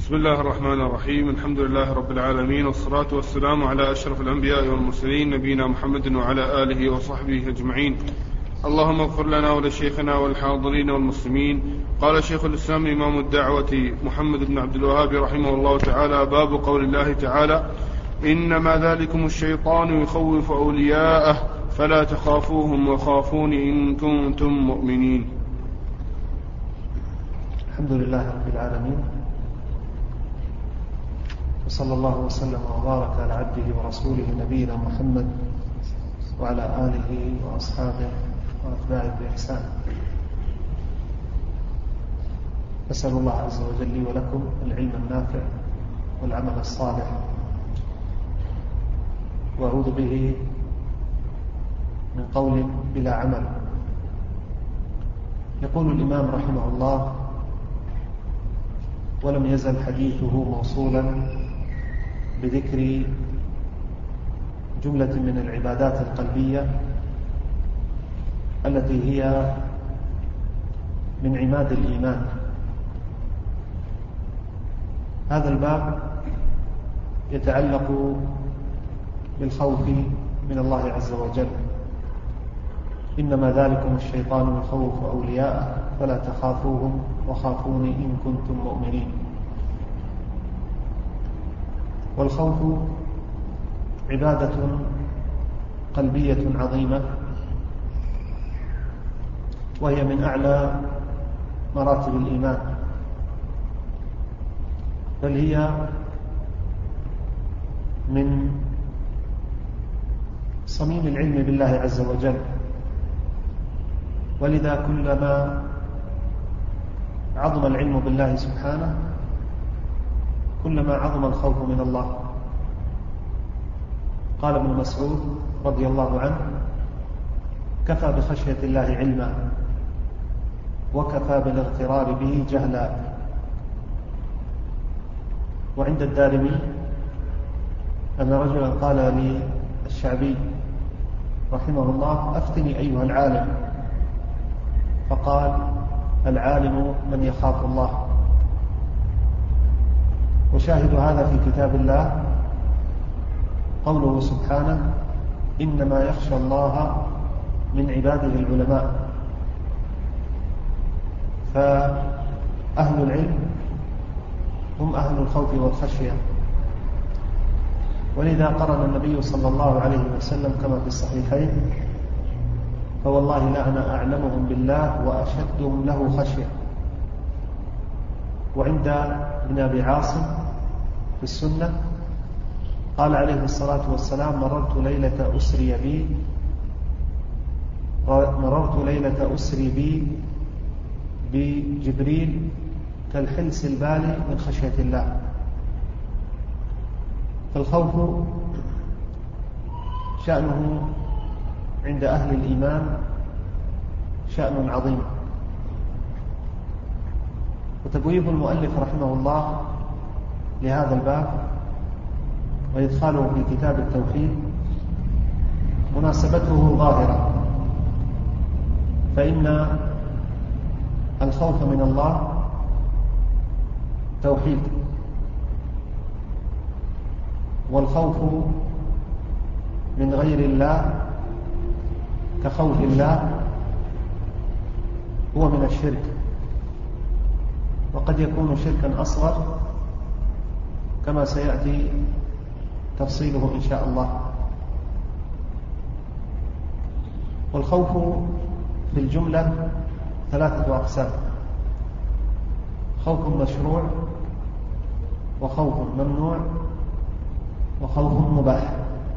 بسم الله الرحمن الرحيم. الحمد لله رب العالمين، والصلاة والسلام على أشرف الأنبياء والمرسلين، نبينا محمد وعلى آله وصحبه أجمعين. اللهم اغفر لنا ولشيخنا والحاضرين والمسلمين. قال شيخ الإسلام إمام الدعوة محمد بن عبد الوهاب رحمه الله تعالى: باب قول الله تعالى: إنما ذلكم الشيطان يخوف أولياءه فلا تخافوهم وخافون إن كنتم مؤمنين. الحمد لله رب العالمين، وصلى الله وسلم وبارك على عبده ورسوله نبينا محمد وعلى آله وأصحابه وأتباعه بإحسان. أسأل الله عز وجل لي ولكم العلم النافع والعمل الصالح، وأعوذ به من قول بلا عمل. يقول الإمام رحمه الله: ولم يزل حديثه موصولا بذكر جملة من العبادات القلبية التي هي من عماد الإيمان. هذا الباب يتعلق بالخوف من الله عز وجل. إنما ذلكم الشيطان يخوف أولياءه فلا تخافوهم وخافوني إن كنتم مؤمنين. والخوف عبادة قلبية عظيمة، وهي من أعلى مراتب الإيمان، بل هي من صميم العلم بالله عز وجل. ولذا كلما عظم العلم بالله سبحانه كلما عظم الخوف من الله. قال ابن مسعود رضي الله عنه: كفى بخشية الله علما وكفى بالاغترار به جهلا. وعند الدارمي أن رجلا قال للشعبي رحمه الله: أفتني أيها العالم. فقال: العالم من يخاف الله. وشاهد هذا في كتاب الله قوله سبحانه: إنما يخشى الله من عباده العلماء. فأهل العلم هم أهل الخوف والخشية. ولذا قرن النبي صلى الله عليه وسلم كما في الصحيحين: فوالله لا أنا أعلمهم بالله وأشدهم له خشية. وعند ابن أبي عاصم في السنة قال عليه الصلاة والسلام: مررت ليلة أسري بي بجبريل كالحلس البالي من خشية الله. فالخوف شأنه عند أهل الإيمان شأن عظيم. وتبويب المؤلف رحمه الله لهذا الباب وإدخاله في كتاب التوحيد مناسبته ظاهرة، فإن الخوف من الله توحيد، والخوف من غير الله كخوف الله هو من الشرك، وقد يكون شركا أصغر كما سيأتي تفصيله إن شاء الله. والخوف في الجملة ثلاثة أقسام: خوف مشروع، وخوف ممنوع، وخوف مباح.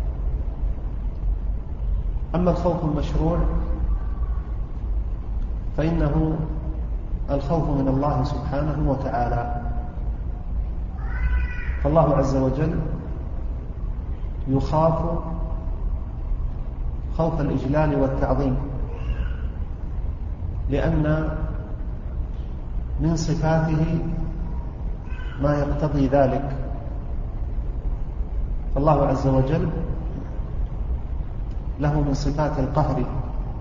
أما الخوف المشروع فإنه الخوف من الله سبحانه وتعالى. فالله عز وجل يخاف خوف الإجلال والتعظيم، لأن من صفاته ما يقتضي ذلك. فالله عز وجل له من صفات القهر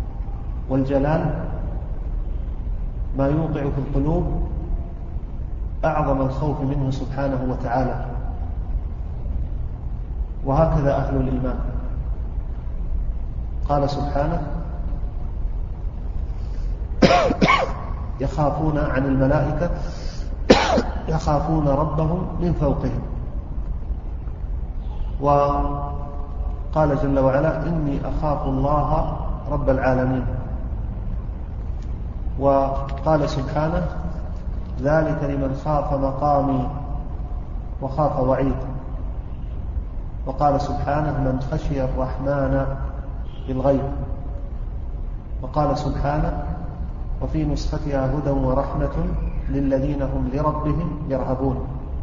والجلال ما يوقع في القلوب أعظم الخوف منه سبحانه وتعالى. وهكذا أهل الإيمان. قال سبحانه: يخافون عن الملائكة يخافون ربهم من فوقهم. وقال جل وعلا: إني أخاف الله رب العالمين. وقال سبحانه: ذلك لمن خاف مقامي وخاف وعيد. وقال سبحانه: من خشي الرحمن بالغيب. وقال سبحانه: وفي نسختها هدى ورحمة للذين هم لربهم يرهبون.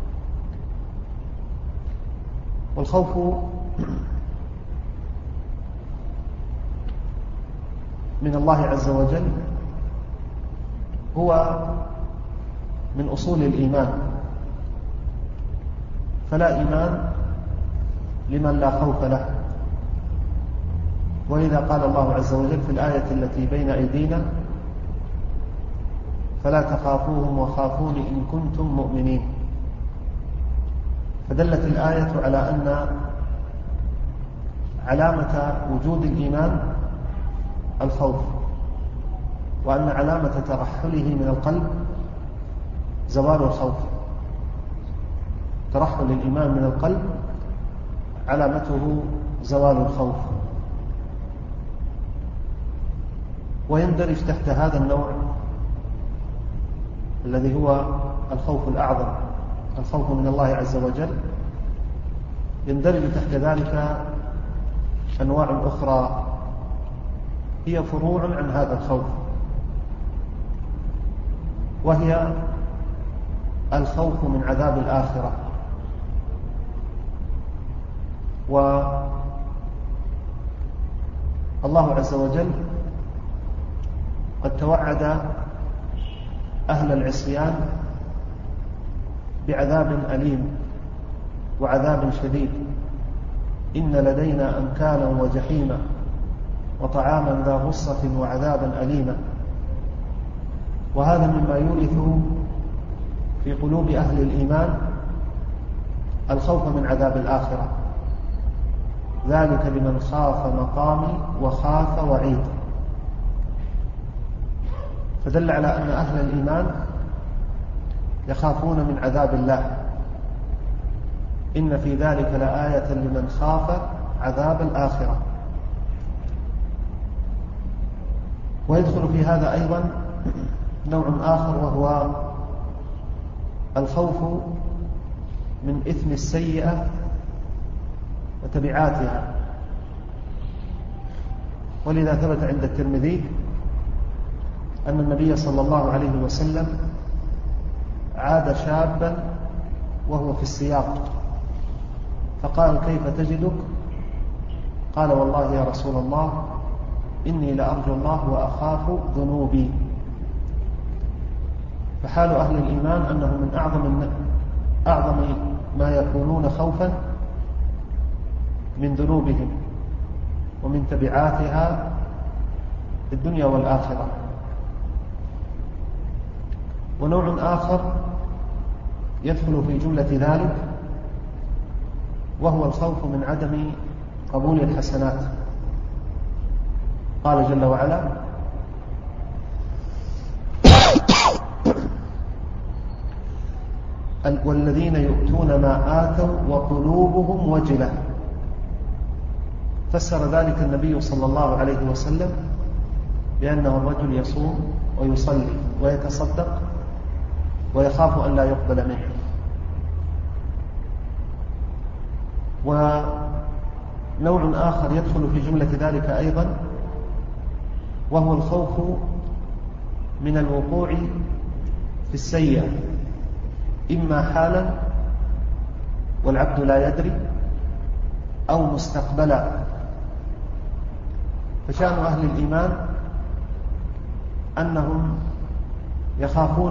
والخوف من الله عز وجل هو من أصول الإيمان، فلا إيمان لمن لا خوف له. ولذا قال الله عز وجل في الآية التي بين أيدينا: فلا تخافوهم وخافون إن كنتم مؤمنين. فدلت الآية على أن علامة وجود الإيمان الخوف، وأن علامة ترحله من القلب زوال الخوف. ترحل الإيمان من القلب علامته زوال الخوف. ويندرج تحت هذا النوع الذي هو الخوف الأعظم، الخوف من الله عز وجل، يندرج تحت ذلك أنواع أخرى هي فروع عن هذا الخوف، وهي الخوف من عذاب الآخرة. والله عز وجل قد توعد أهل العصيان بعذاب أليم وعذاب شديد: إن لدينا أنكالا وجحيما وطعاما ذا غصة وعذابا أليما. وهذا مما يورث في قلوب أهل الإيمان الخوف من عذاب الآخرة. ذلك لمن خاف مقامي وخاف وعيد. فدل على أن أهل الإيمان يخافون من عذاب الله. إن في ذلك لآية لمن خاف عذاب الآخرة. ويدخل في هذا أيضا نوع آخر، وهو الخوف من إثم السيئة وتبعاتها. ولذا ثبت عند الترمذي أن النبي صلى الله عليه وسلم عاد شابا وهو في السياق، فقال: كيف تجدك؟ قال: والله يا رسول الله إني لأرجو الله وأخاف ذنوبي. فحال أهل الإيمان أنه من أعظم ما يكونون خوفا من ذنوبهم ومن تبعاتها في الدنيا والآخرة. ونوع آخر يدخل في جملة ذلك، وهو الخوف من عدم قبول الحسنات. قال جل وعلا: والذين يؤتون ما آتوا وقلوبهم وجلة. فسر ذلك النبي صلى الله عليه وسلم بأنه الرجل يصوم ويصلي ويتصدق ويخاف أن لا يقبل منه. ونوع آخر يدخل في جملة ذلك أيضا، وهو الخوف من الوقوع في السيئة، إما حالا والعبد لا يدري، أو مستقبلا. فشأن أهل الإيمان أنهم يخافون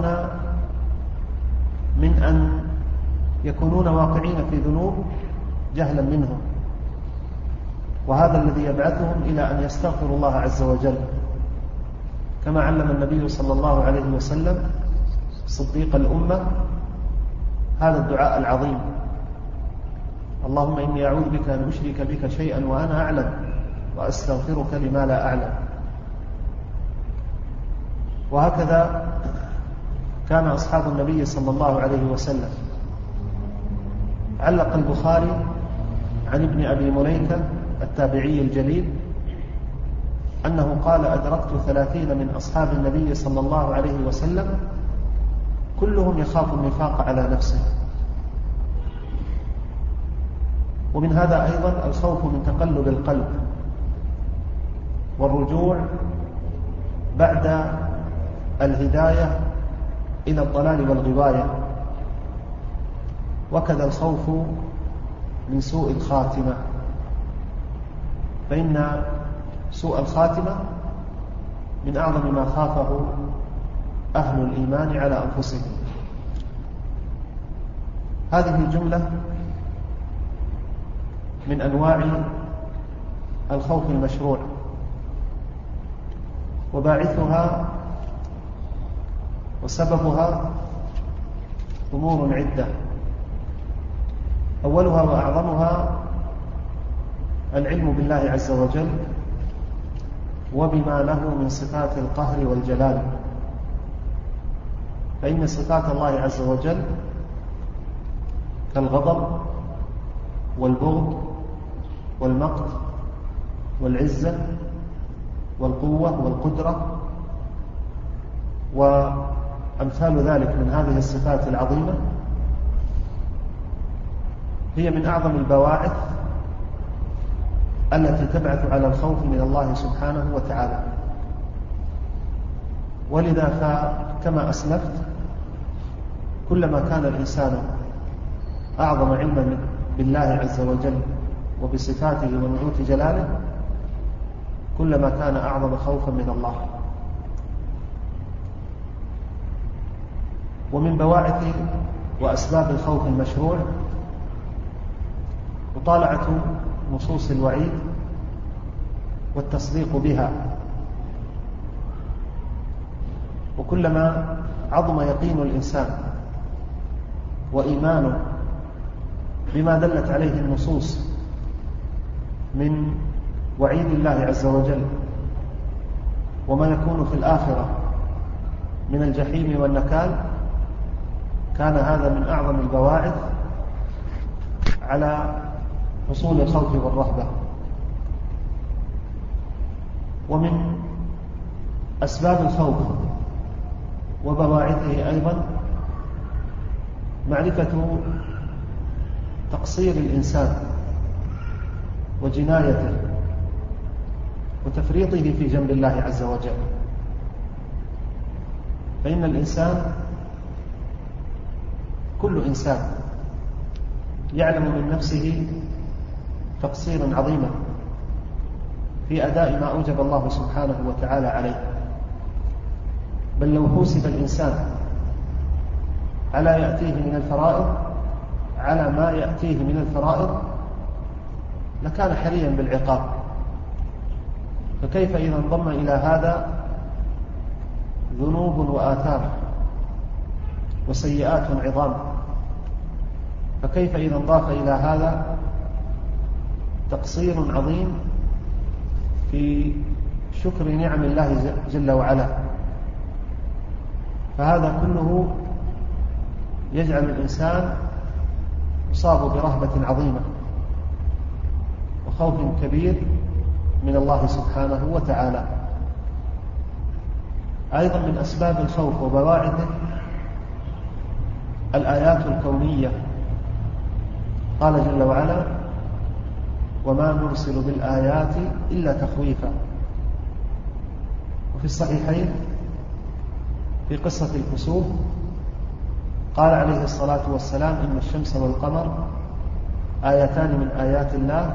من أن يكونون واقعين في ذنوب جهلا منهم، وهذا الذي يبعثهم إلى أن يستغفروا الله عز وجل، كما علم النبي صلى الله عليه وسلم صديق الأمة هذا الدعاء العظيم: اللهم إني أعوذ بك أن أشرك بك شيئا وأنا أعلم وأستغفرك لما لا أعلم. وهكذا كان أصحاب النبي صلى الله عليه وسلم. علق البخاري عن ابن أبي مليكة التابعي الجليل أنه قال: أدركت 30 من أصحاب النبي صلى الله عليه وسلم كلهم يخاف النفاق على نفسه. ومن هذا أيضا الخوف من تقلب القلب والرجوع بعد الهداية إلى الضلال والغواية، وكذا الخوف من سوء الخاتمة، فإن سوء الخاتمة من أعظم ما خافه أهل الإيمان على أنفسهم. هذه الجملة من أنواع الخوف المشروع، وباعثها وسببها أمور عدة. أولها وأعظمها العلم بالله عز وجل وبما له من صفات القهر والجلال، فإن صفات الله عز وجل كالغضب والبغض والمقت والعزة والقوة والقدرة وأمثال ذلك من هذه الصفات العظيمة هي من أعظم البواعث التي تبعث على الخوف من الله سبحانه وتعالى. ولذا فكما أسلفت، كلما كان الإنسان أعظم علما بالله عز وجل وبصفاته ونعوت جلاله، كلما كان أعظم خوفا من الله. ومن بواعث وأسباب الخوف المشروع مطالعة نصوص الوعيد والتصديق بها. وكلما عظم يقين الإنسان وإيمانه بما دلت عليه النصوص من وعيد الله عز وجل وما يكون في الآخرة من الجحيم والنكال، كان هذا من أعظم البواعث على حصول الخوف والرهبة. ومن أسباب الخوف وبواعثه أيضا معرفة تقصير الإنسان وجنايته وتفريطه في جنب الله عز وجل. فإن الإنسان، كل إنسان يعلم من نفسه تقصيرا عظيما في أداء ما أوجب الله سبحانه وتعالى عليه. بل لو حوسب الإنسان على يأتيه من الفرائض على ما يأتيه من الفرائض لكان حريا بالعقاب، فكيف إذا انضم إلى هذا ذنوب وآثار وسيئات عظام؟ فكيف إذا انضاف إلى هذا تقصير عظيم في شكر نعم الله جل وعلا؟ فهذا كله يجعل الإنسان يصاب برهبة عظيمة وخوف كبير من الله سبحانه وتعالى. أيضا من أسباب الخوف وبواعثه الآيات الكونية. قال جل وعلا: وما نرسل بالآيات إلا تخويفا. وفي الصحيحين في قصة الكسوف قال عليه الصلاة والسلام: إن الشمس والقمر آيتان من آيات الله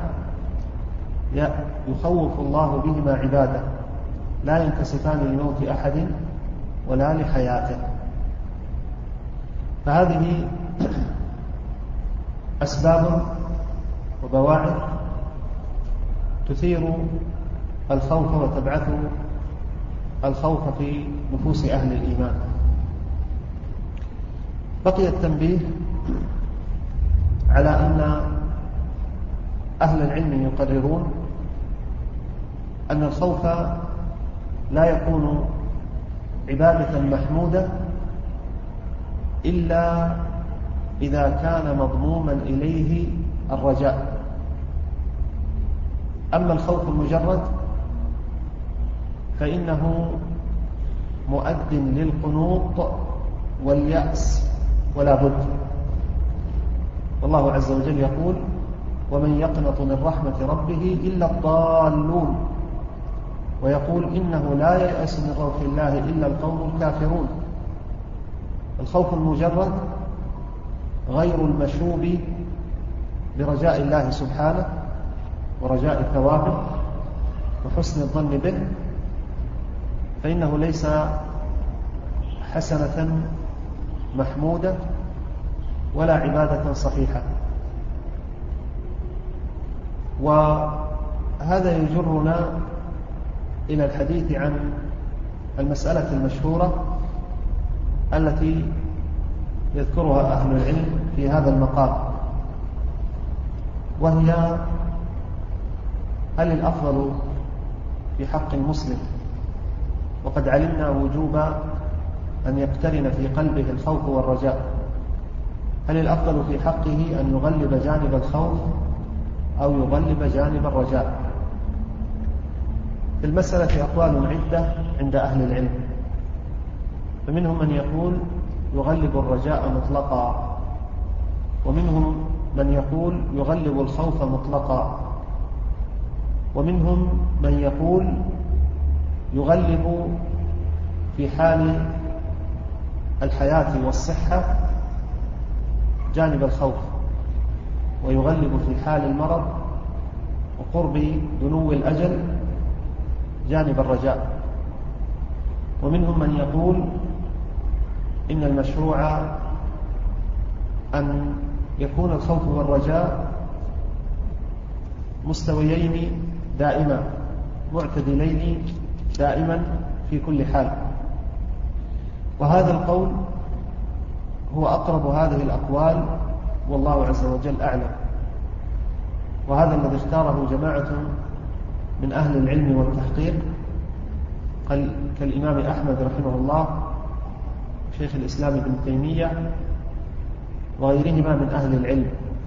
يخوف الله بهما عباده لا ينكسفان لموت أحد ولا لحياته. فهذه أسباب وبواعث تثير الخوف وتبعث الخوف في نفوس أهل الإيمان. بقي التنبيه على أن أهل العلم يقررون أن الخوف لا يكون عبادة محمودة إلا إذا كان مضموما إليه الرجاء. أما الخوف المجرد فإنه مؤد للقنوط واليأس ولا بد. والله عز وجل يقول: ومن يقنط من رحمة ربه إلا الضالون، ويقول: إنه لا ييأس من روح الله إلا القوم الكافرون. الخوف المجرد غير المشوب برجاء الله سبحانه ورجاء ثوابه وحسن الظن به، فإنه ليس حسنة محمودة ولا عبادة صحيحة. وهذا يجرنا إلى الحديث عن المسألة المشهورة التي يذكرها أهل العلم في هذا المقام، وهي: هل الأفضل في حق المسلم، وقد علمنا وجوب أن يقترن في قلبه الخوف والرجاء، هل الأفضل في حقه أن يغلب جانب الخوف أو يغلب جانب الرجاء؟ في المسألة أقوال عدة عند أهل العلم، فمنهم من يقول يغلب الرجاء مطلقا، ومنهم من يقول يغلب الخوف مطلقا، ومنهم من يقول يغلب في حال الحياة والصحة جانب الخوف، ويغلب في حال المرض وقرب دنو الأجل جانب الرجاء، ومنهم من يقول إن المشروع أن يكون الخوف والرجاء مستويين دائما معتدلين دائما في كل حال. وهذا القول هو أقرب هذه الأقوال، والله عز وجل أعلم. وهذا الذي اختاره جماعة من أهل العلم والتحقيق كالإمام أحمد رحمه الله، شيخ الإسلام ابن تيمية، وغيرهما من أهل العلم.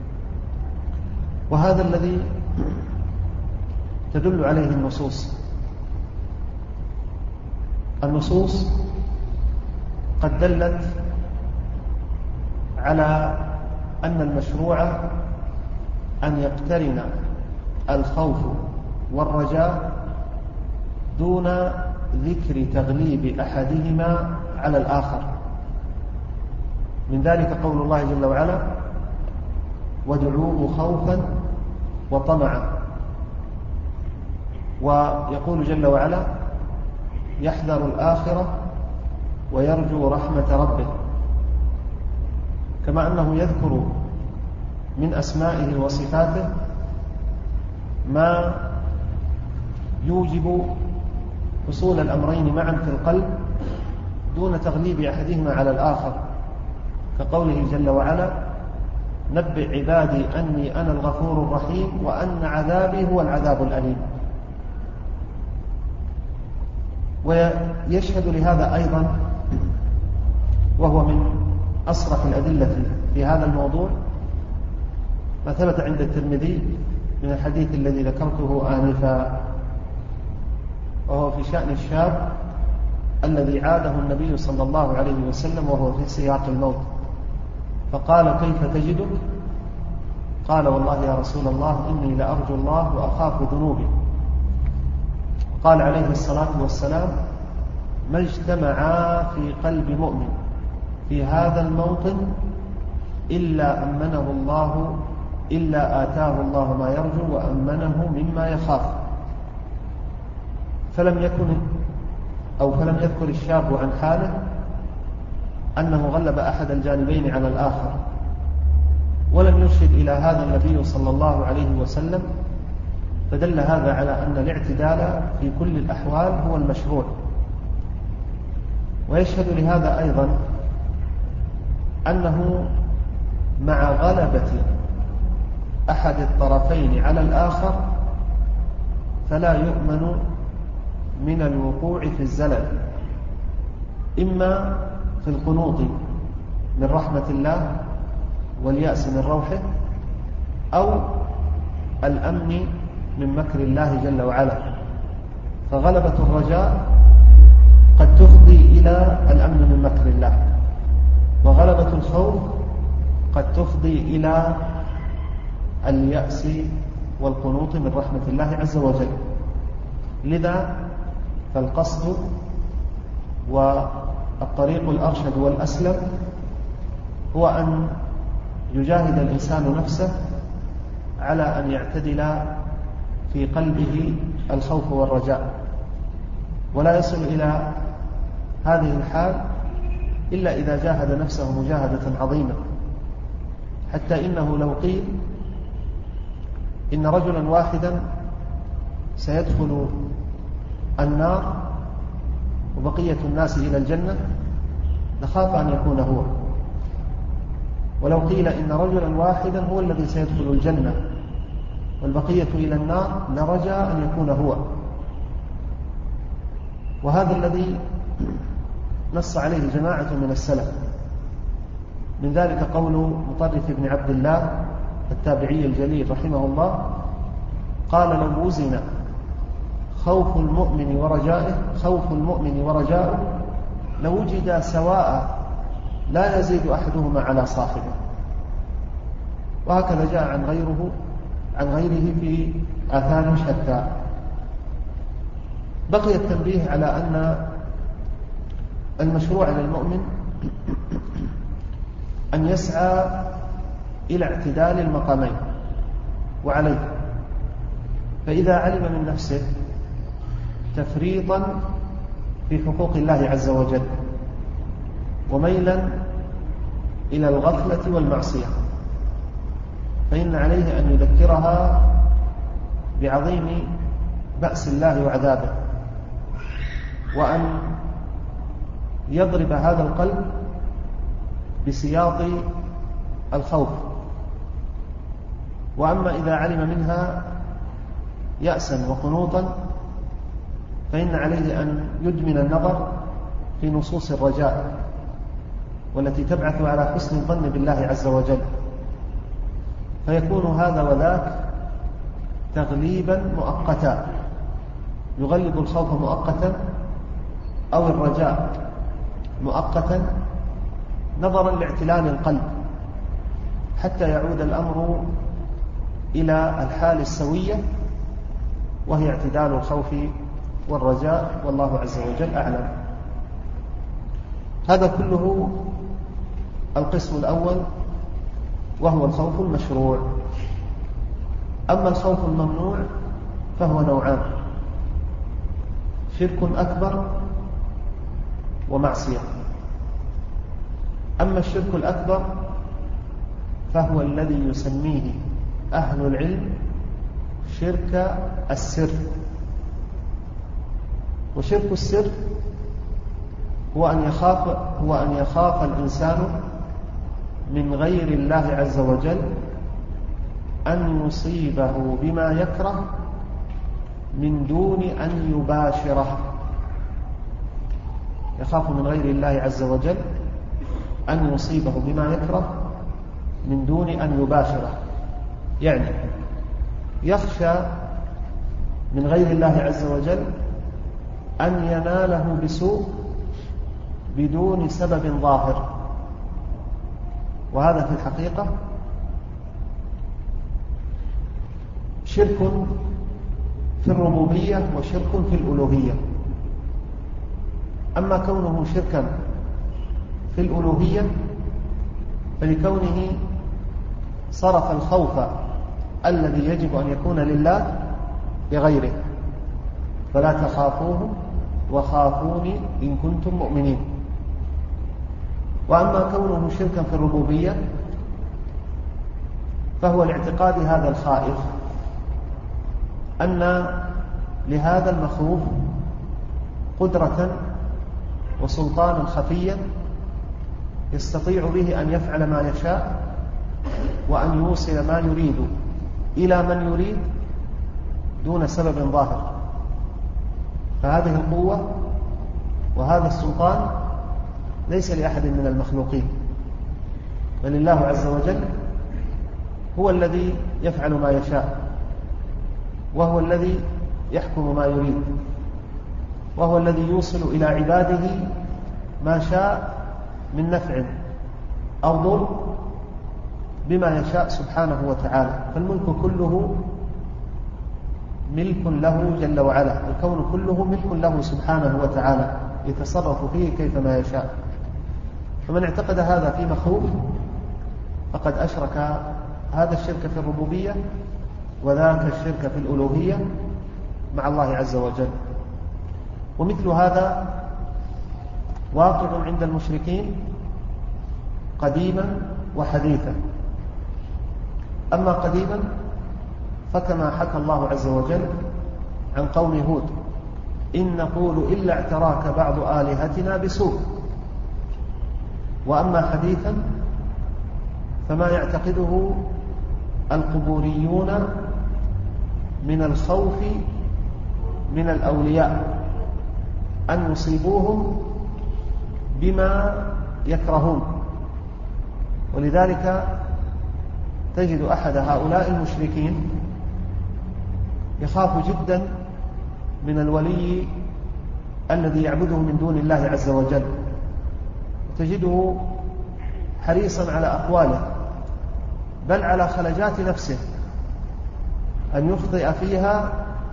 وهذا الذي تدل عليه النصوص قد دلت على أن المشروع أن يقترن الخوف والرجاء دون ذكر تغليب أحدهما على الآخر. من ذلك قول الله جل وعلا: وادعوه خوفا وطمعا. ويقول جل وعلا: يحذر الآخرة ويرجو رحمة ربه. كما أنه يذكر من أسمائه وصفاته ما يوجب حصول الأمرين معا في القلب دون تغليب أحدهما على الآخر، كقوله جل وعلا: نبئ عبادي أني أنا الغفور الرحيم وأن عذابي هو العذاب الأليم. ويشهد لهذا أيضا، وهو من أصرح الأدلة في هذا الموضوع، ما ثبت عند الترمذي من الحديث الذي ذكرته آنفا، وهو في شأن الشاب الذي عاده النبي صلى الله عليه وسلم وهو في سياق الموت، فقال: كيف تجدك؟ قال: والله يا رسول الله إني لأرجو الله وأخاف ذنوبي. قال عليه الصلاة والسلام: ما اجتمعا في قلب مؤمن في هذا الموطن إلا آتاه الله ما يرجو وأمنه مما يخاف. فلم يذكر الشاب عن حاله أنه غلب أحد الجانبين على الآخر، ولم يرشد إلى هذا النبي صلى الله عليه وسلم، فدل هذا على أن الاعتدال في كل الأحوال هو المشروع. ويشهد لهذا أيضا أنه مع غلبة أحد الطرفين على الآخر فلا يؤمن من الوقوع في الزلل، إما في القنوط من رحمة الله واليأس من روحه، أو الأمن من مكر الله جل وعلا. فغلبة الرجاء قد تفضي إلى الأمن من مكر الله، وغلبة الخوف قد تفضي إلى اليأس والقنوط من رحمة الله عز وجل. لذا فالقصد والطريق الأرشد والأسلم هو أن يجاهد الإنسان نفسه على أن يعتدل في قلبه الخوف والرجاء، ولا يصل إلى هذه الحال إلا إذا جاهد نفسه مجاهدة عظيمة، حتى إنه لو قيل إن رجلا واحدا سيدخل النار وبقية الناس إلى الجنة نخاف أن يكون هو، ولو قيل إن رجلا واحدا هو الذي سيدخل الجنة والبقية إلى النار نرجى أن يكون هو. وهذا الذي نص عليه جماعة من السلف، من ذلك قول مطرف بن عبد الله التابعي الجليل رحمه الله، قال لو وزن خوف المؤمن ورجاؤه لوجدا سواء لا يزيد أحدهما على صاحبه. وهكذا جاء عن غيره في آثار شتى. بقي التنبيه على أن المشروع للمؤمن أن يسعى إلى اعتدال المقامين وعليه، فإذا علم من نفسه تفريطا في حقوق الله عز وجل وميلا إلى الغفلة والمعصية، فإن عليه أن يذكرها بعظيم بأس الله وعذابه، وأن يضرب هذا القلب بسياط الخوف. وأما إذا علم منها يأسا وقنوطا فإن عليه أن يدمن النظر في نصوص الرجاء والتي تبعث على حسن الظن بالله عز وجل، فيكون هذا وذاك تغليبا مؤقتا، يغلب الخوف مؤقتا أو الرجاء مؤقتا نظرا لاعتلال القلب، حتى يعود الأمر إلى الحال السوية وهي اعتدال الخوف والرجاء، والله عز وجل أعلم. هذا كله القسم الأول وهو الخوف المشروع. أما الخوف الممنوع فهو نوعان: شرك أكبر ومعصية. أما الشرك الأكبر فهو الذي يسميه أهل العلم شرك السر. وشرك السر هو أن يخاف الإنسان من غير الله عز وجل أن يصيبه بما يكره من دون أن يباشره. يخاف من غير الله عز وجل أن يصيبه بما يكره من دون أن يباشره، يعني يخشى من غير الله عز وجل أن يناله بسوء بدون سبب ظاهر، وهذا في الحقيقة شرك في الربوبية وشرك في الألوهية. أما كونه شركا في الألوهية فلكونه صرف الخوف الذي يجب أن يكون لله لغيره، فلا تخافوهم وخافوني إن كنتم مؤمنين. وأما كونه شركا في الربوبية فهو لاعتقاد هذا الخائف أن لهذا المخوف قدرة وسلطانا خفيا يستطيع به أن يفعل ما يشاء وأن يوصل ما يريد إلى من يريد دون سبب ظاهر. فهذه القوة وهذا السلطان ليس لأحد من المخلوقين، بل الله عز وجل هو الذي يفعل ما يشاء، وهو الذي يحكم ما يريد، وهو الذي يوصل إلى عباده ما شاء من نفع أو ضر بما يشاء سبحانه وتعالى. فالملك كله ملك له جل وعلا، الكون كله ملك له سبحانه وتعالى، يتصرف فيه كيفما يشاء. فمن اعتقد هذا في مخلوق فقد أشرك هذا الشرك في الربوبية وذاك الشرك في الألوهية مع الله عز وجل. ومثل هذا واقع عند المشركين قديما وحديثا. أما قديما فكما حكى الله عز وجل عن قوم هود: إن نقول إلا اعتراك بعض آلهتنا بسوء. وأما حديثا فما يعتقده القبوريون من الخوف من الأولياء أن يصيبوهم بما يكرهون. ولذلك تجد أحد هؤلاء المشركين يخاف جدا من الولي الذي يعبده من دون الله عز وجل، وتجده حريصا على أقواله بل على خلجات نفسه أن يخطئ فيها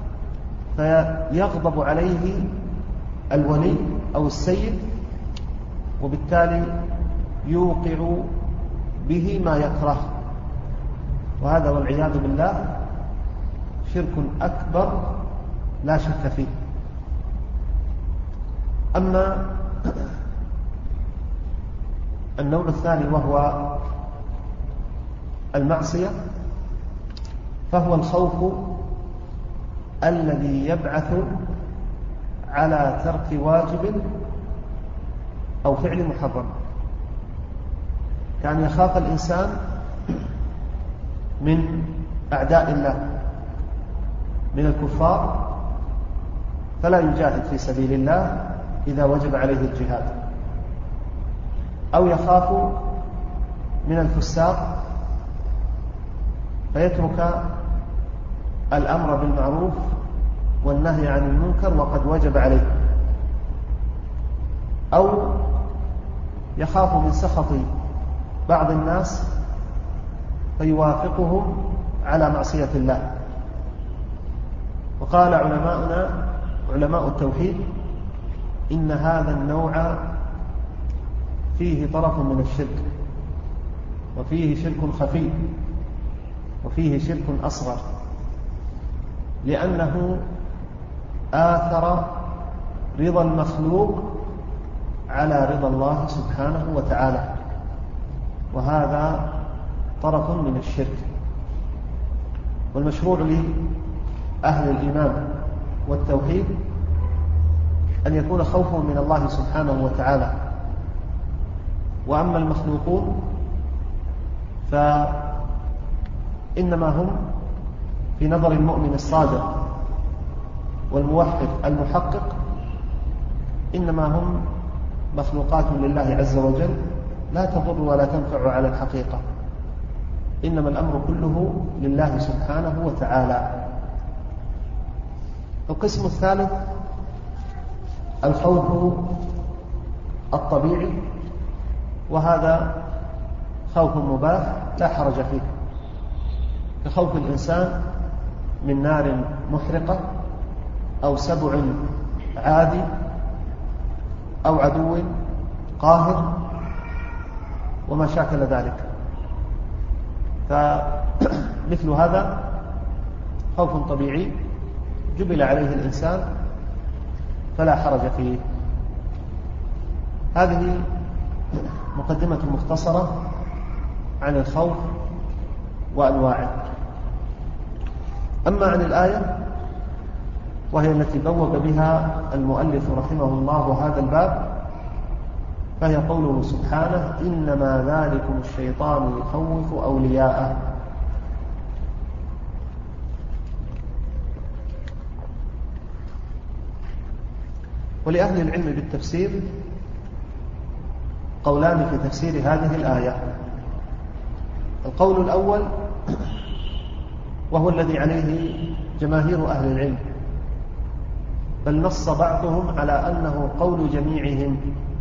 فيغضب عليه الولي أو السيد، وبالتالي يوقع به ما يكره. وهذا والعياذ بالله شرك أكبر لا شك فيه. أما النوع الثاني وهو المعصية، فهو الخوف الذي يبعث على ترك واجب أو فعل محرم. كان يخاف الإنسان من أعداء الله من الكفار فلا يجاهد في سبيل الله إذا وجب عليه الجهاد، أو يخاف من الفساق فيترك الأمر بالمعروف والنهي عن المنكر وقد وجب عليه، أو يخاف من سخط بعض الناس فيوافقهم على معصية الله. وقال علماء التوحيد إن هذا النوع فيه طرف من الشرك، وفيه شرك خفي، وفيه شرك أصغر، لأنه آثر رضا المخلوق على رضا الله سبحانه وتعالى، وهذا طرف من الشرك. والمشروع لأهل الإيمان والتوحيد أن يكون خوفهم من الله سبحانه وتعالى. وأما المخلوقون فإنما هم في نظر المؤمن الصادق والموحد المحقق إنما هم مخلوقات لله عز وجل لا تضر ولا تنفع على الحقيقة، إنما الأمر كله لله سبحانه وتعالى. القسم الثالث الخوف الطبيعي، وهذا خوف مباح لا حرج فيه، كخوف الإنسان من نار محرقة أو سبع عادي أو عدو قاهر وما شاكل ذلك. فمثل هذا خوف طبيعي جبل عليه الإنسان فلا حرج فيه. هذه مقدمة مختصرة عن الخوف وأنواعه. أما عن الآية وهي التي بوب بها المؤلف رحمه الله هذا الباب، فهي قوله سبحانه: إنما ذلكم الشيطان يخوف أولياءه. ولأهل العلم بالتفسير قولان في تفسير هذه الآية. القول الأول وهو الذي عليه جماهير أهل العلم، بل نص بعضهم على أنه قول جميعهم،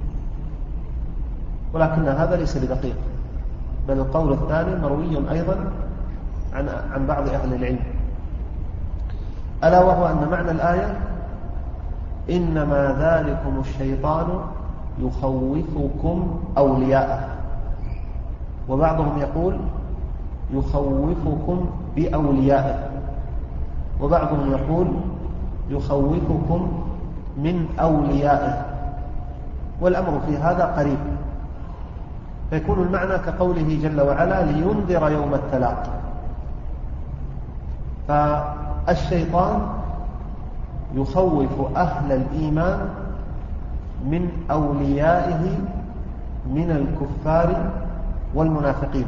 ولكن هذا ليس بدقيق، بل القول الثاني مروي أيضا عن بعض أهل العلم، ألا وهو أن معنى الآية: إنما ذلكم الشيطان يخوفكم أولياءه. وبعضهم يقول يخوفكم بأوليائه، وبعضهم يقول يخوفكم من أوليائه، والأمر في هذا قريب، فيكون المعنى كقوله جل وعلا: لينذر يوم التلاق. فالشيطان يخوف أهل الإيمان من أوليائه من الكفار والمنافقين،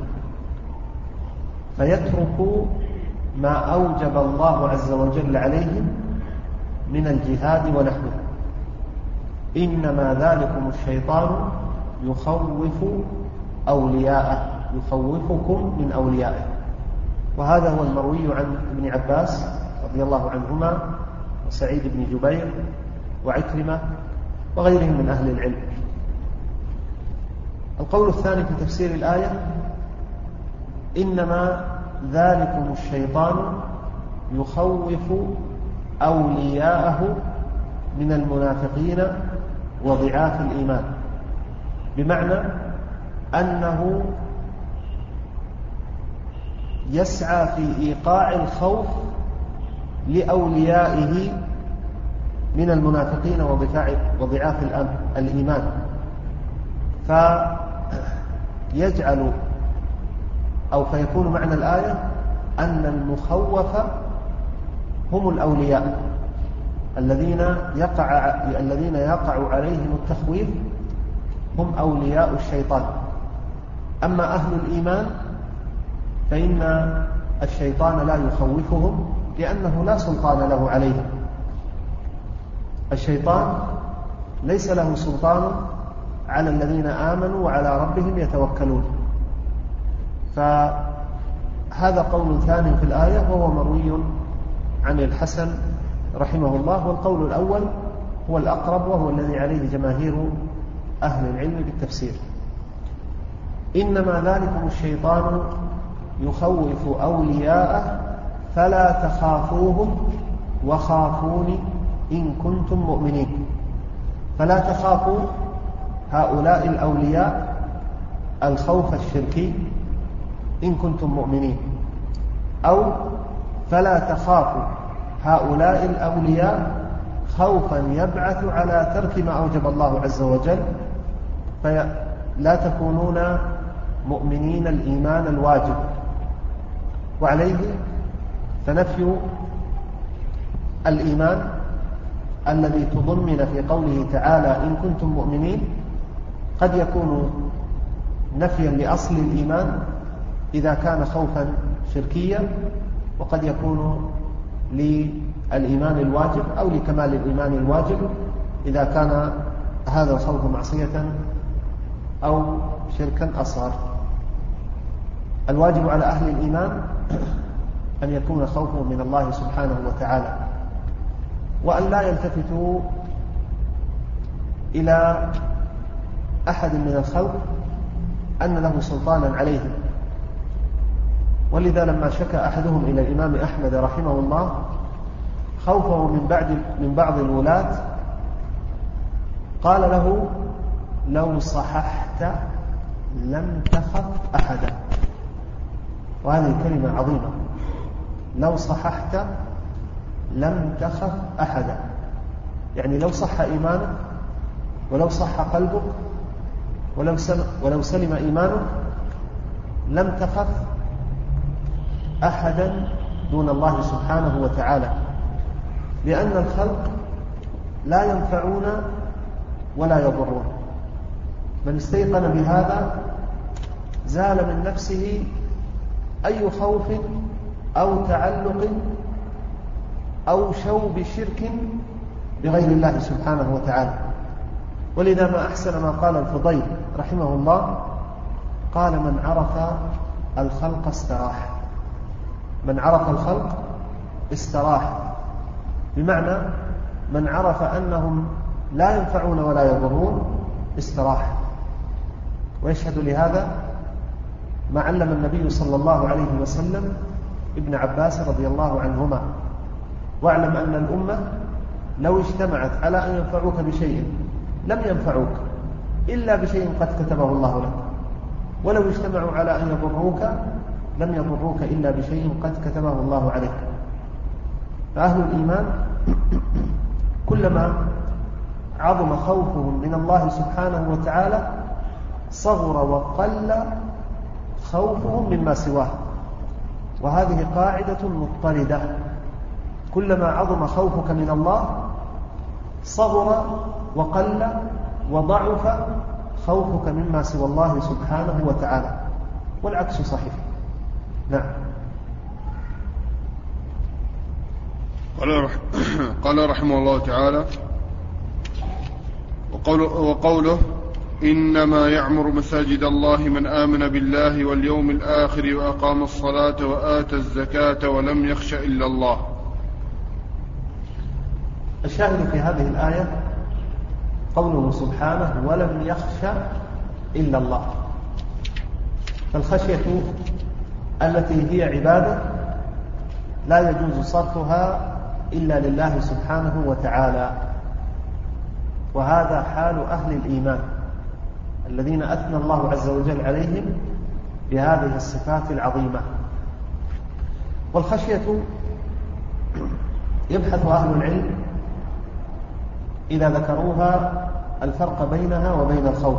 فيتركوا ما أوجب الله عز وجل عليهم من الجهاد ونحوه. إنما ذلكم الشيطان يخوف أولياءه، يخوفكم من أوليائه. وهذا هو المروي عن ابن عباس رضي الله عنهما وسعيد بن جبير وعكرمة وغيرهم من أهل العلم. القول الثاني في تفسير الآية: إنما ذلكم الشيطان يخوف أولياءه من المنافقين وضعاف الإيمان، بمعنى أنه يسعى في إيقاع الخوف لأوليائه من المنافقين وضعاف الإيمان، فيجعل أو فيكون معنى الآية أن المخوف هم الأولياء الذين يقع عليهم التخويف، هم أولياء الشيطان. أما أهل الإيمان فإن الشيطان لا يخوفهم، لأنه لا سلطان له عليهم. الشيطان ليس له سلطان على الذين آمنوا وعلى ربهم يتوكلون. فهذا قول ثاني في الآية، وهو مروي عن الحسن رحمه الله. والقول الأول هو الأقرب، وهو الذي عليه جماهير أهل العلم بالتفسير. إنما ذلكم الشيطان يخوف أولياءه فلا تخافوهم وخافوني إن كنتم مؤمنين. فلا تخافوا هؤلاء الأولياء الخوف الشركي إن كنتم مؤمنين، أو فلا تخافوا هؤلاء الأولياء خوفا يبعث على ترك ما أوجب الله عز وجل، فلا تكونون مؤمنين الإيمان الواجب. وعليه فنفي الإيمان الذي تضمن في قوله تعالى إن كنتم مؤمنين قد يكون نفيا لأصل الإيمان إذا كان خوفا شركيا، وقد يكون للإيمان الواجب أو لكمال الإيمان الواجب إذا كان هذا الخوف معصية أو شركا أصغر. الواجب على أهل الإيمان أن يكون خوفهم من الله سبحانه وتعالى، وأن لا يلتفتوا إلى أحد من الخلق أن له سلطانا عليهم. ولذا لما شكى أحدهم إلى الإمام أحمد رحمه الله خوفه من بعض الولاة قال له: لو صححت لم تخف أحدا. وهذه كلمة عظيمة، لو صححت لم تخف أحدا، يعني لو صح إيمانك ولو صح قلبك ولو سلم إيمانك لم تخف أحدا دون الله سبحانه وتعالى، لأن الخلق لا ينفعون ولا يضرون، من استيقن بهذا زال من نفسه أي خوف أو تعلق أو شوب شرك بغير الله سبحانه وتعالى. ولذا ما أحسن ما قال الفضيل رحمه الله، قال: من عرف الخلق استراح. من عرف الخلق استراح، بمعنى من عرف أنهم لا ينفعون ولا يضرون استراح. ويشهد لهذا ما علم النبي صلى الله عليه وسلم ابن عباس رضي الله عنهما: واعلم أن الأمة لو اجتمعت على أن ينفعوك بشيء لم ينفعوك إلا بشيء قد كتبه الله لك، ولو اجتمعوا على أن يضروك لم يضروك إلا بشيء قد كتبه الله عليك. فأهل الإيمان كلما عظم خوفهم من الله سبحانه وتعالى صغر وقل خوفهم مما سواه. وهذه قاعدة مضطردة: كلما عظم خوفك من الله صغر وقل وضعف خوفك مما سوى الله سبحانه وتعالى، والعكس صحيح. نعم. قال رحمه الله تعالى: وقوله: إنما يعمر مساجد الله من آمن بالله واليوم الآخر وأقام الصلاة وآتى الزكاة ولم يخش إلا الله. الشاهد في هذه الآية قوله سبحانه: ولم يخش إلا الله. فالخشية التي هي عبادة لا يجوز صرفها إلا لله سبحانه وتعالى، وهذا حال أهل الإيمان الذين أثنى الله عز وجل عليهم بهذه الصفات العظيمة. والخشية يبحث أهل العلم إذا ذكروها الفرق بينها وبين الخوف،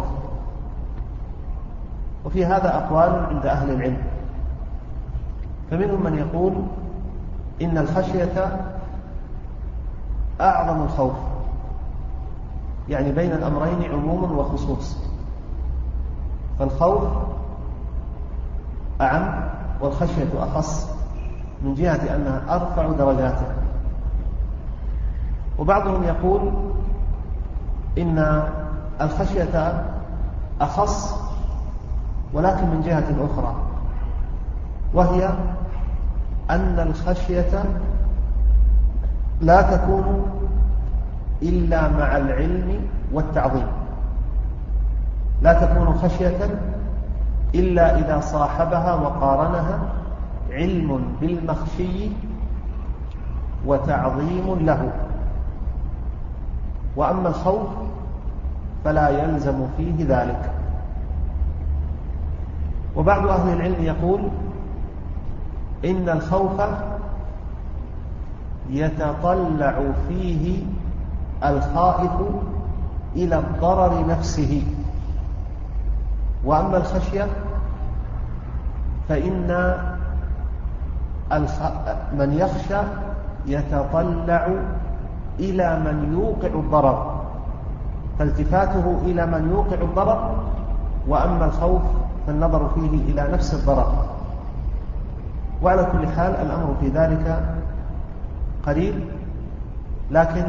وفي هذا أقوال عند أهل العلم. فمنهم من يقول إن الخشية أعظم الخوف، يعني بين الأمرين عموم وخصوص، فالخوف أعم والخشية أخص من جهة أنها أرفع درجاته. وبعضهم يقول إن الخشية أخص ولكن من جهة أخرى، وهي أن الخشية لا تكون إلا مع العلم والتعظيم، لا تكون خشية إلا إذا صاحبها وقارنها علم بالمخشي وتعظيم له. وأما الخوف فلا يلزم فيه ذلك. وبعض أهل العلم يقول إن الخوف يتطلع فيه الخائف إلى الضرر نفسه، وأما الخشية فإن من يخشى يتطلع إلى من يوقع الضرر، فالتفاته إلى من يوقع الضرر، وأما الخوف فالنظر فيه إلى نفس الضرر. وعلى كل حال الأمر في ذلك قليل، لكن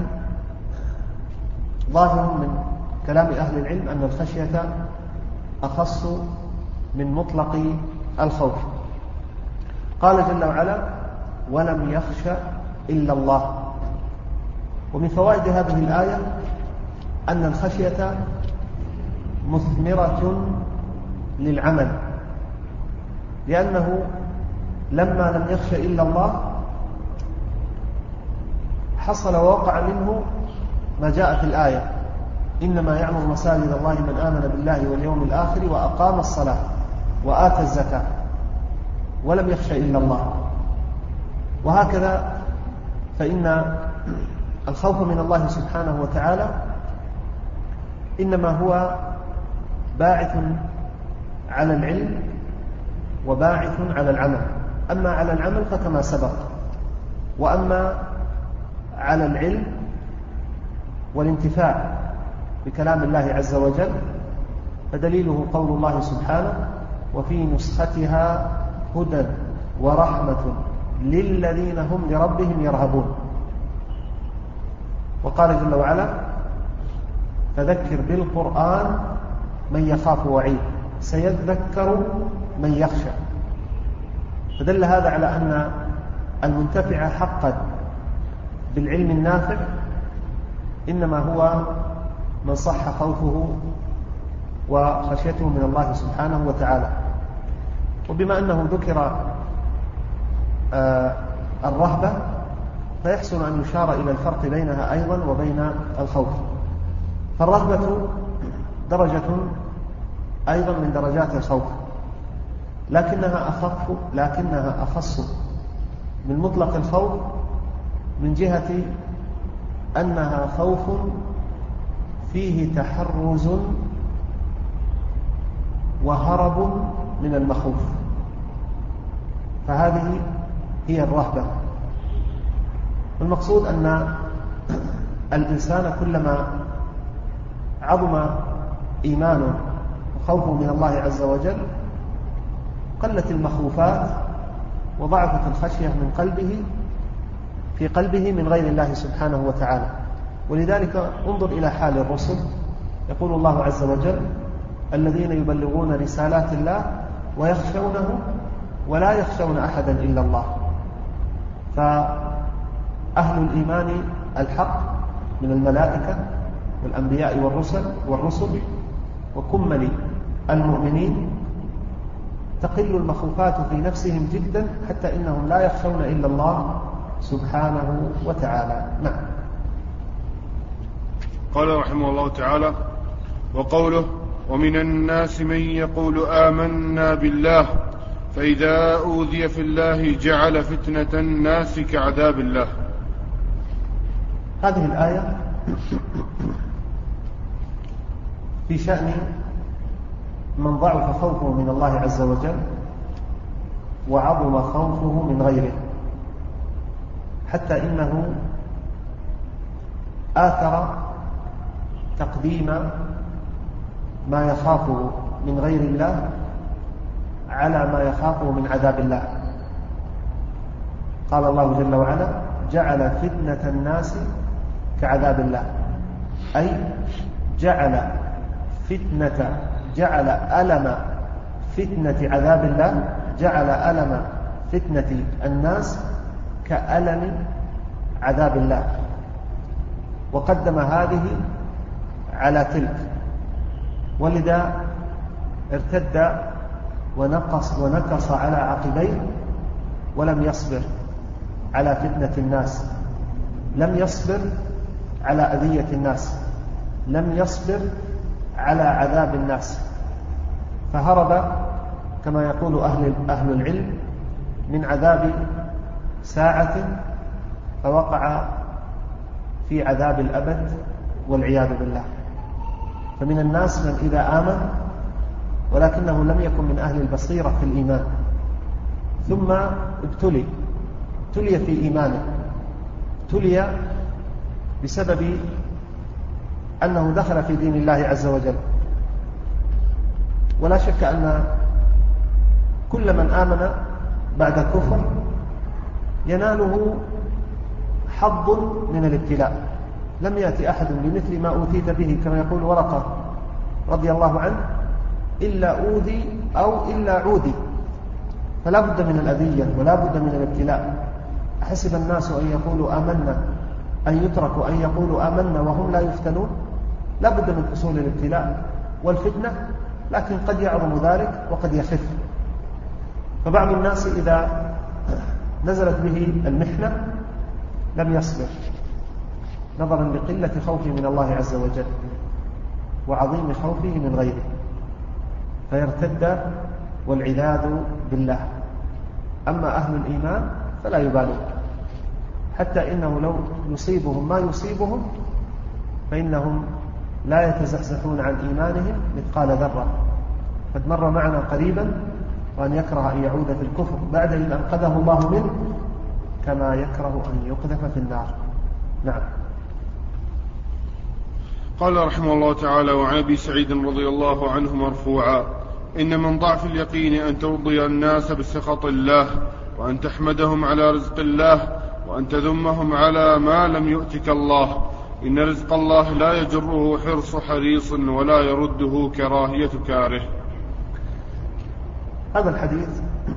ظاهر من كلام أهل العلم أن الخشية أخص من مطلق الخوف. قال جل وعلا: ولم يخش إلا الله. ومن فوائد هذه الآية أن الخشية مثمرة للعمل، لأنه لما لم يخش إلا الله حصل ووقع منه ما جاء في الآية: إنما يعمر مساجد الله من آمن بالله واليوم الآخر وأقام الصلاة وآتى الزكاة ولم يخش إلا الله. وهكذا فإن الخوف من الله سبحانه وتعالى إنما هو باعث على العلم وباعث على العمل. أما على العمل فكما سبق، وأما على العلم والانتفاع بكلام الله عز وجل فدليله قول الله سبحانه: وفي نسختها هدى ورحمة للذين هم لربهم يرهبون. وقال جل وعلا: فذكر بالقرآن من يخاف وعيد سيذكر من يخشى. فدل هذا على أن المنتفع حقا بالعلم النافع إنما هو من صح خوفه وخشيته من الله سبحانه وتعالى. وبما أنه ذكر الرهبة فيحسن أن يشار إلى الفرق بينها أيضا وبين الخوف. فالرهبة درجة أيضا من درجات الخوف، لكنها أخص من مطلق الخوف من جهة أنها خوف فيه تحرز وهرب من المخوف، فهذه هي الرهبة. المقصود أن الإنسان كلما عظم إيمانه وخوفه من الله عز وجل قلت المخوفات وضعفت الخشية في قلبه من غير الله سبحانه وتعالى. ولذلك انظر إلى حال الرسل، يقول الله عز وجل: الذين يبلغون رسالات الله ويخشونه ولا يخشون أحدا إلا الله. فأهل الإيمان الحق من الملائكة والأنبياء والرسل وكمل المؤمنين تقل المخوفات في نفسهم جدا حتى إنهم لا يخشون إلا الله سبحانه وتعالى. نعم. قال رحمه الله تعالى: وقوله: ومن الناس من يقول آمنا بالله فإذا أوذي في الله جعل فتنة الناس كعذاب الله. هذه الآية في شأن من ضعف خوفه من الله عز وجل وعظم خوفه من غيره، حتى إنه آثر تقديم ما يخافه من غير الله على ما يخافه من عذاب الله. قال الله جل وعلا: جعل فتنة الناس كعذاب الله، أي جعل ألم فتنة عذاب الله، جعل ألم فتنة الناس كألم عذاب الله، وقدم هذه على تلك. ولذا ارتد ونكص على عقبيه ولم يصبر على فتنة الناس، لم يصبر على أذية الناس، لم يصبر على عذاب الناس، فهرب كما يقول أهل العلم من عذاب ساعة فوقع في عذاب الأبد والعياذ بالله. فمن الناس من إذا آمن ولكنه لم يكن من أهل البصيرة في الإيمان ثم ابتلي في إيمانه، ابتلي بسبب أنه دخل في دين الله عز وجل. ولا شك أن كل من آمن بعد الكفر يناله حظ من الابتلاء. لم يأتي أحد بمثل ما أوتيت به كما يقول ورقة رضي الله عنه إلا أوذي أو إلا عودي، فلا بد من الأذية ولا بد من الابتلاء. أحسب الناس أن يقولوا آمنا، أن يتركوا أن يقولوا آمنا وهم لا يفتنون؟ لا بد من حصول الابتلاء والفتنة، لكن قد يعظم ذلك وقد يخف. فبعض الناس إذا نزلت به المحنة لم يصبر نظرا لقلة خوفه من الله عز وجل وعظيم خوفه من غيره، فيرتد والعياذ بالله. أما أهل الإيمان فلا يبالون، حتى إنه لو يصيبهم ما يصيبهم فإنهم لا يتزحزحون عن إيمانهم مثقال ذرة. قد مر معنا قريبا وأن يكره أن يعود في الكفر بعد إذ أنقذه الله منه كما يكره أن يقذف في النار. نعم. قال رحمه الله تعالى: وعن أبي سعيد رضي الله عنه مرفوعا: إن من ضعف اليقين أن ترضي الناس بسخط الله، وأن تحمدهم على رزق الله، وأن تذمهم على ما لم يؤتك الله. إن رزق الله لا يجره حرص حريص ولا يرده كراهية كاره. هذا الحديث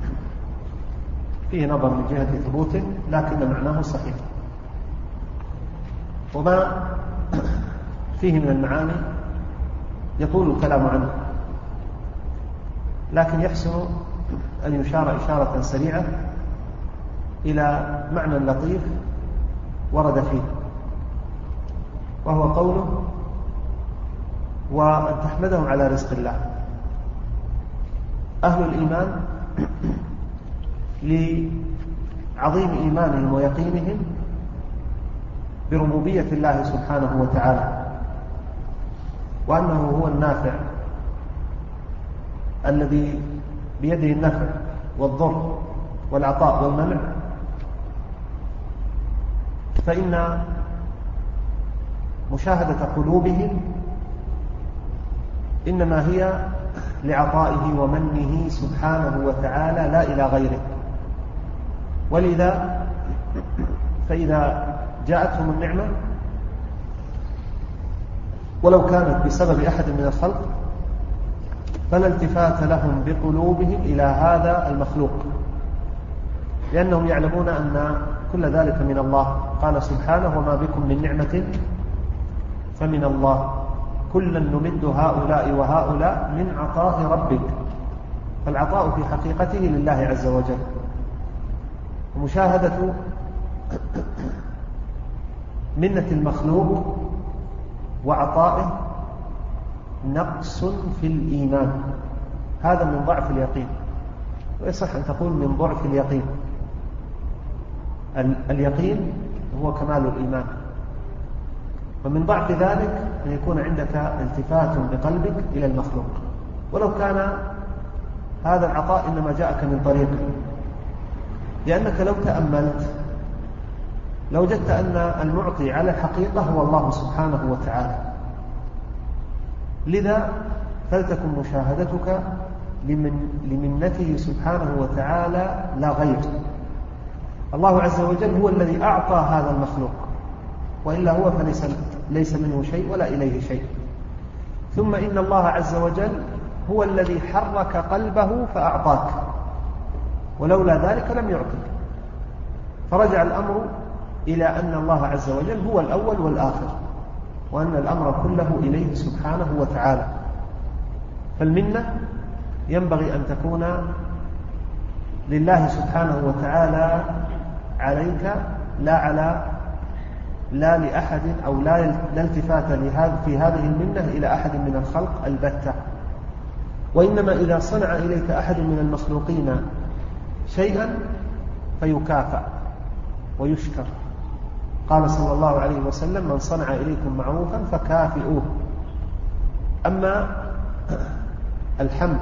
فيه نظر من جهة ثبوته، لكن معناه صحيح، وما فيه من المعاني يطول الكلام عنه، لكن يحسن أن يشار إشارة سريعة إلى معنى لطيف ورد فيه، وهو قوله: وأن تحمدهم على رزق الله. أهل الإيمان لعظيم إيمانهم ويقينهم بربوبية الله سبحانه وتعالى، وأنه هو النافع الذي بيده النفع والضر والعطاء والمنع، فإن مشاهدة قلوبهم إنما هي لعطائه ومنه سبحانه وتعالى لا إلى غيره. ولذا فإذا جاءتهم النعمة ولو كانت بسبب أحد من الخلق فلا التفات لهم بقلوبهم إلى هذا المخلوق، لأنهم يعلمون أن كل ذلك من الله. قال سبحانه: وما بكم من نعمة فمن الله، كلا نمد هؤلاء وهؤلاء من عطاء ربك. فالعطاء في حقيقته لله عز وجل، ومشاهدة منة المخلوق وعطائه نقص في الإيمان. هذا من ضعف اليقين، ويصح أن تقول من ضعف اليقين. اليقين هو كمال الإيمان، ومن ضعف ذلك أن يكون عندك التفات بقلبك إلى المخلوق، ولو كان هذا العطاء إنما جاءك من طريق، لأنك لو تأملت لوجدت أن المعطي على الحقيقة هو الله سبحانه وتعالى. لذا فلتكن مشاهدتك لمنته سبحانه وتعالى لا غير. الله عز وجل هو الذي أعطى هذا المخلوق، وإلا هو فليس منه شيء ولا إليه شيء. ثم إن الله عز وجل هو الذي حرك قلبه فأعطاك، ولولا ذلك لم يعطك. فرجع الأمر إلى أن الله عز وجل هو الأول والآخر، وأن الأمر كله إليه سبحانه وتعالى. فالمنة ينبغي أن تكون لله سبحانه وتعالى عليك، لا لأحد، أو لا التفات في هذه المنة إلى أحد من الخلق البتة. وإنما إذا صنع إليك أحد من المخلوقين شيئا فيكافأ ويشكر. قال صلى الله عليه وسلم: من صنع إليكم معروفا فكافئوه. أما الحمد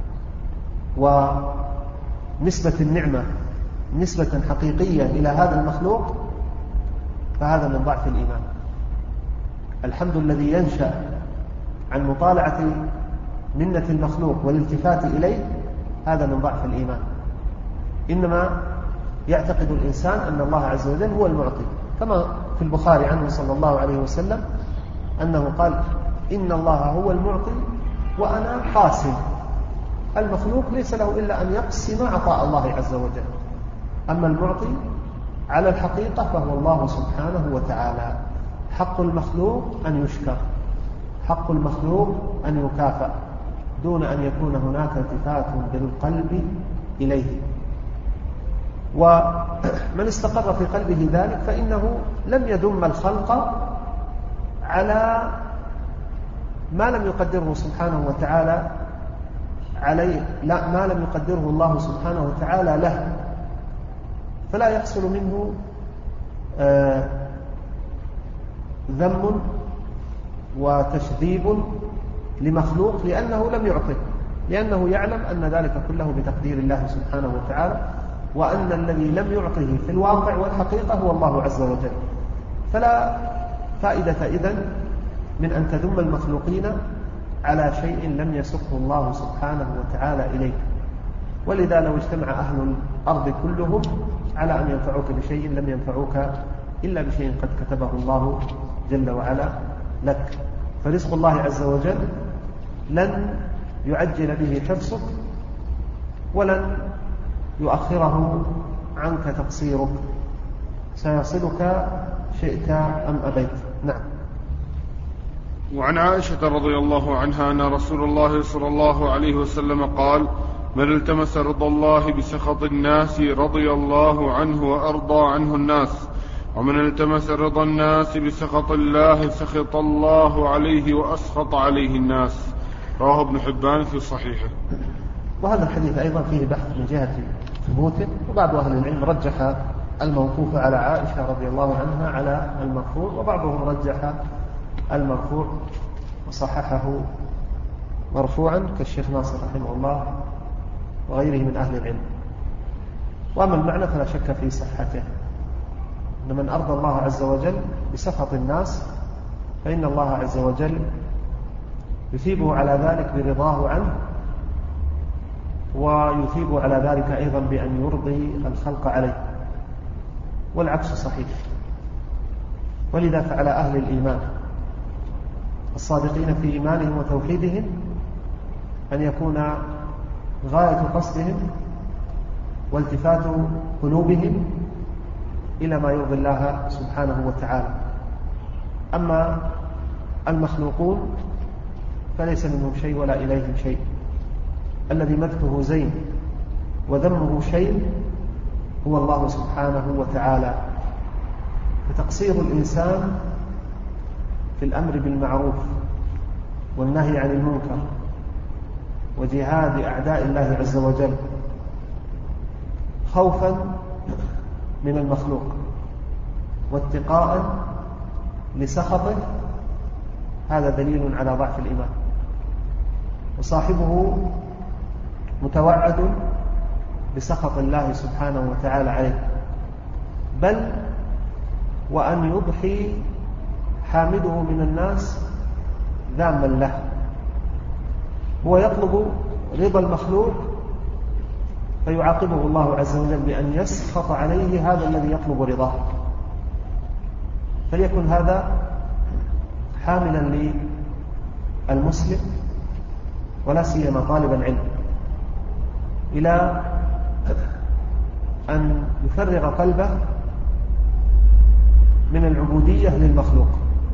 ونسبة النعمة نسبة حقيقية إلى هذا المخلوق فهذا من ضعف الإيمان. الحمد الذي ينشأ عن مطالعة منة المخلوق والالتفات إليه هذا من ضعف الإيمان. إنما يعتقد الإنسان أن الله عز وجل هو المعطي، كما في البخاري عنه صلى الله عليه وسلم أنه قال: إن الله هو المعطي وأنا قاسم. المخلوق ليس له إلا أن يقسم عطاء الله عز وجل، أما المعطي على الحقيقة فهو الله سبحانه وتعالى. حق المخلوق أن يشكر، حق المخلوق أن يكافأ، دون أن يكون هناك التفات بالقلب إليه. ومن استقر في قلبه ذلك فإنه لم يذم الخلق على ما لم يقدره سبحانه وتعالى عليه، لا، ما لم يقدره الله سبحانه وتعالى له، فلا يحصل منه ذم وتشذيب لمخلوق لأنه لم يعطه، لأنه يعلم أن ذلك كله بتقدير الله سبحانه وتعالى، وأن الذي لم يعطه في الواقع والحقيقة هو الله عز وجل. فلا فائدة إذن من أن تذم المخلوقين على شيء لم يسقه الله سبحانه وتعالى إليك. ولذا لو اجتمع أهل الأرض كلهم على أن ينفعوك بشيء لم ينفعوك إلا بشيء قد كتبه الله جل وعلا لك. فرزق الله عز وجل لن يعجل به حرصك ولن يؤخره عنك تقصيرك، سيصلك شئت أم أبيت. نعم. وعن عائشة رضي الله عنها أن رسول الله صلى الله عليه وسلم قال: من التمس رضا الله بسخط الناس رضي الله عنه وأرضى عنه الناس، ومن التمس رضا الناس بسخط الله سخط الله عليه وأسخط عليه الناس. رواه ابن حبان في صحيحه. وهذا الحديث أيضا فيه بحث من جهة ثبوته، وبعض أهل العلم رجح الموقوف على عائشة رضي الله عنها على المرفوع، وبعضهم رجح المرفوع وصححه مرفوعا كالشيخ ناصر رحمه الله وغيره من أهل العلم. وأما المعنى فلا شك في صحته، أن من أرضى الله عز وجل بسخط الناس فإن الله عز وجل يثيبه على ذلك برضاه عنه، ويثيبه على ذلك أيضا بأن يرضي الخلق عليه، والعكس صحيح. ولذا فعلى أهل الإيمان الصادقين في إيمانهم وتوحيدهم أن يكون غاية قصدهم والتفات قلوبهم إلى ما يرضي الله سبحانه وتعالى. أما المخلوقون فليس منهم شيء ولا إليهم شيء. الذي مدحه زين وذمه شيء هو الله سبحانه وتعالى. فتقصير الإنسان في الأمر بالمعروف والنهي عن المنكر وجهاد أعداء الله عز وجل خوفا من المخلوق واتقاء لسخطه، هذا دليل على ضعف الإيمان، وصاحبه متوعد بسخط الله سبحانه وتعالى عليه، بل وأن يضحي حامده من الناس ذاما له. هو يطلب رضا المخلوق فيعاقبه الله عز وجل بأن يسخط عليه هذا الذي يطلب رضاه. فليكن هذا حاملا للمسلم ولا سيما طالب العلم إلى أن يفرغ قلبه من العبودية للمخلوق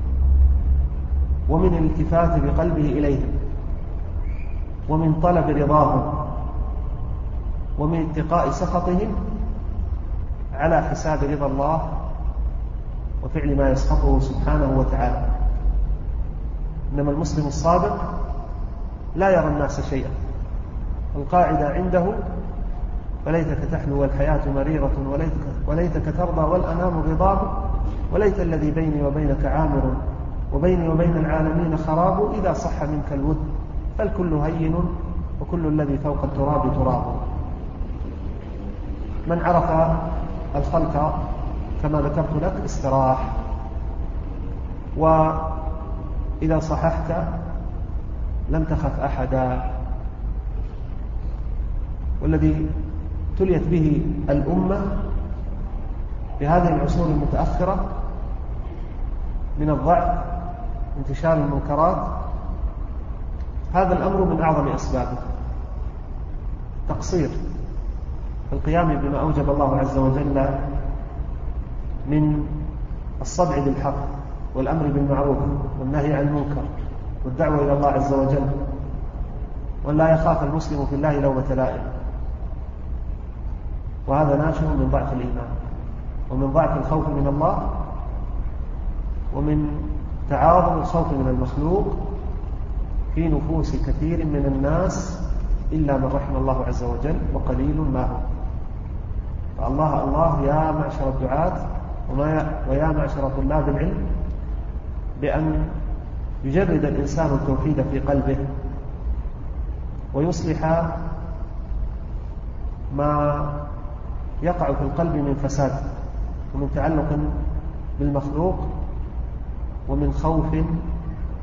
ومن الالتفات بقلبه إليهم ومن طلب رضاهم ومن اتقاء سخطهم على حساب رضا الله وفعل ما يسخطه سبحانه وتعالى. إنما المسلم الصادق لا يرى الناس شيئا. القاعدة عنده: وليتك تحلو والحياة مريرة وليتك ترضى والأنام غضاب وليت الذي بيني وبينك عامر وبيني وبين العالمين خراب إذا صح منك الود فالكل هين وكل الذي فوق التراب تراب. من عرف الخلق كما ذكرت لك استراح، وإذا صححت لم تخف أحدا. والذي تليت به الأمة في هذه العصور المتأخرة من الضعف انتشار المنكرات، هذا الأمر من أعظم أسبابه تقصير في القيام بما أوجب الله عز وجل من الصدع بالحق والأمر بالمعروف والنهي عن المنكر والدعوة إلى الله عز وجل، ولا يخاف المسلم في الله لومة لائم. وهذا ناشئ من ضعف الإيمان ومن ضعف الخوف من الله ومن تعاظم الخوف من المخلوق في نفوس كثير من الناس إلا من رحم الله عز وجل وقليل ما هو. فالله الله يا معشر الدعاة ويا معشر طلاب العلم بأن يجرد الإنسان التوحيد في قلبه ويصلح ما يقع في القلب من فساد ومن تعلق بالمخلوق ومن خوف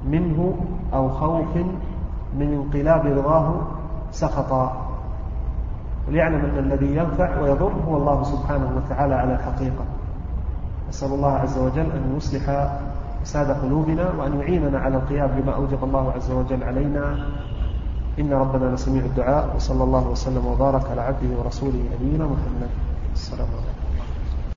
منه أو خوف من انقلاب رضاه سخطا، وليعلم أن الذي ينفع ويضر هو الله سبحانه وتعالى على الحقيقة. نسأل الله عز وجل أن يصلح فساد قلوبنا وأن يعيننا على القيام بما أوجب الله عز وجل علينا، إن ربنا لسميع الدعاء. وصلى الله وسلم وبارك على عبده ورسوله نبينا محمد. السلام عليكم.